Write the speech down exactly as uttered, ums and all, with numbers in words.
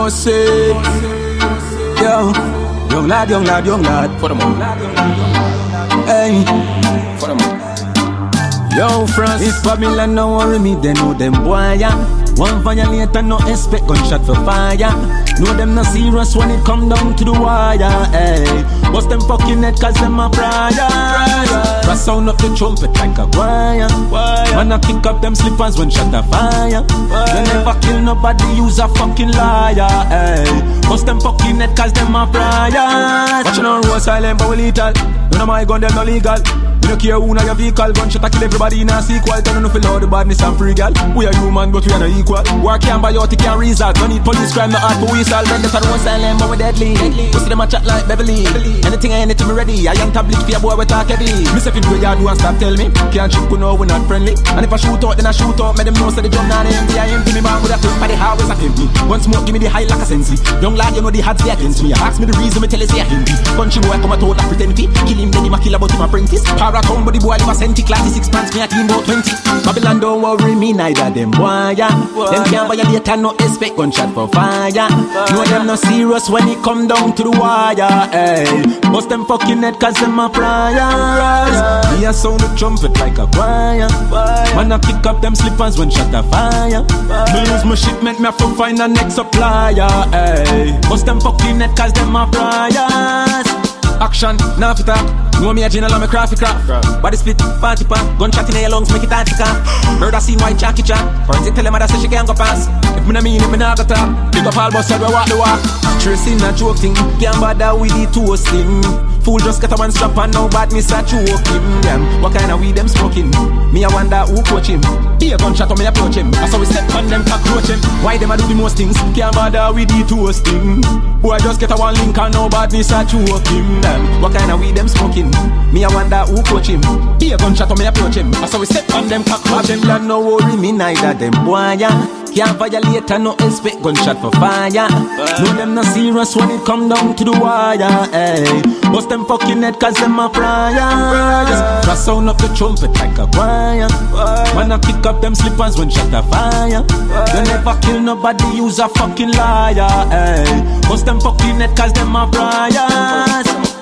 must say, yo, young lad, young lad, young lad, for the man. Hey, for the man. Yo, France, if Babylon no worry me, they know them boy, yeah. One violator, no expect gunshot for fire. Know them not serious when it come down to the wire, hey. Bust them fucking head cause them a prior. Press sound up the trumpet like a choir. Man a kick up them slippers when shot a fire. They never kill nobody, use a fucking liar, hey. Bust them fucking head cause them a prior. Watching on road silent but we lethal. None of my gun them no legal. We don't care who na your vehicle. Gunshot a kill everybody in a sequel. Tell no feel all the badness and free gal. We are human but we are not equal. War can't buy out, it can't result. Don't need police crime, no art for whistle. Run this at one silent but we deadly. We see them a chat like Beverly. Anything and anything me ready. I young tablet for your boy we talk heavy. Me say if you yard do and stop tell me. Can't chip we know we not friendly. And if I shoot out then I shoot out. Make them know say the drum not empty. I empty me man with a flip by the highways I empty. One smoke give me the high like a sensei. Young lad you know the odds they against me. Ask me the reason me tell you say I empty. Country boy come a told like pretend fee. Kill him then him a kill about him apprentice. Para town but the boy live a centi. Classy six pants me a team about twenty. Babylon don't worry me neither them boy yeah. Them can't violate and no expect gunshot for fire. Know them no serious when it come down to the wire, hey. Bust them fucking head cause them a prior. Me a sound the trumpet like a choir. Man a kick up them slippers when shot a fire. Me lose my shipment, me have to find a next supplier, hey. Bust them fucking head cause them a priors. Action, now fit up. Know me a general, I'm a crafty craft. Body split, party pan. Gunshot in your lungs, make it article. Heard I seen white Jackie Chan. Forensic tell them that say she can't go pass. If me no mean it, me not go talk. Pick up all bus, we walk the walk. Tracing a joke thing. Can't bother with the toasting. Fool just get a one strap and now bad miss a choke him. Damn, what kind of weed them smoking? Me a wonder who coach him. Be a gunshot or me approach him. I saw we step on them cockroach him. Why them a do the most things? Can't bother with the toasting. Boy just get a one link and now bad miss a choke him. Damn, what kind of weed them smoking? Me a wonder who coach him. Be a gunshot or me approach him. I saw we step on them cockroach him. Them no worry me neither them boy yeah. Can't violate and no expect gunshot for fire. Know them not serious when it come down to the wire, hey. Bust them fucking head cause them a priors. Press sound up the trumpet like a choir. Man a kick up them slippers when shot a fire. They never kill nobody, use a fucking liar, hey. Bust them fucking head cause them a priors.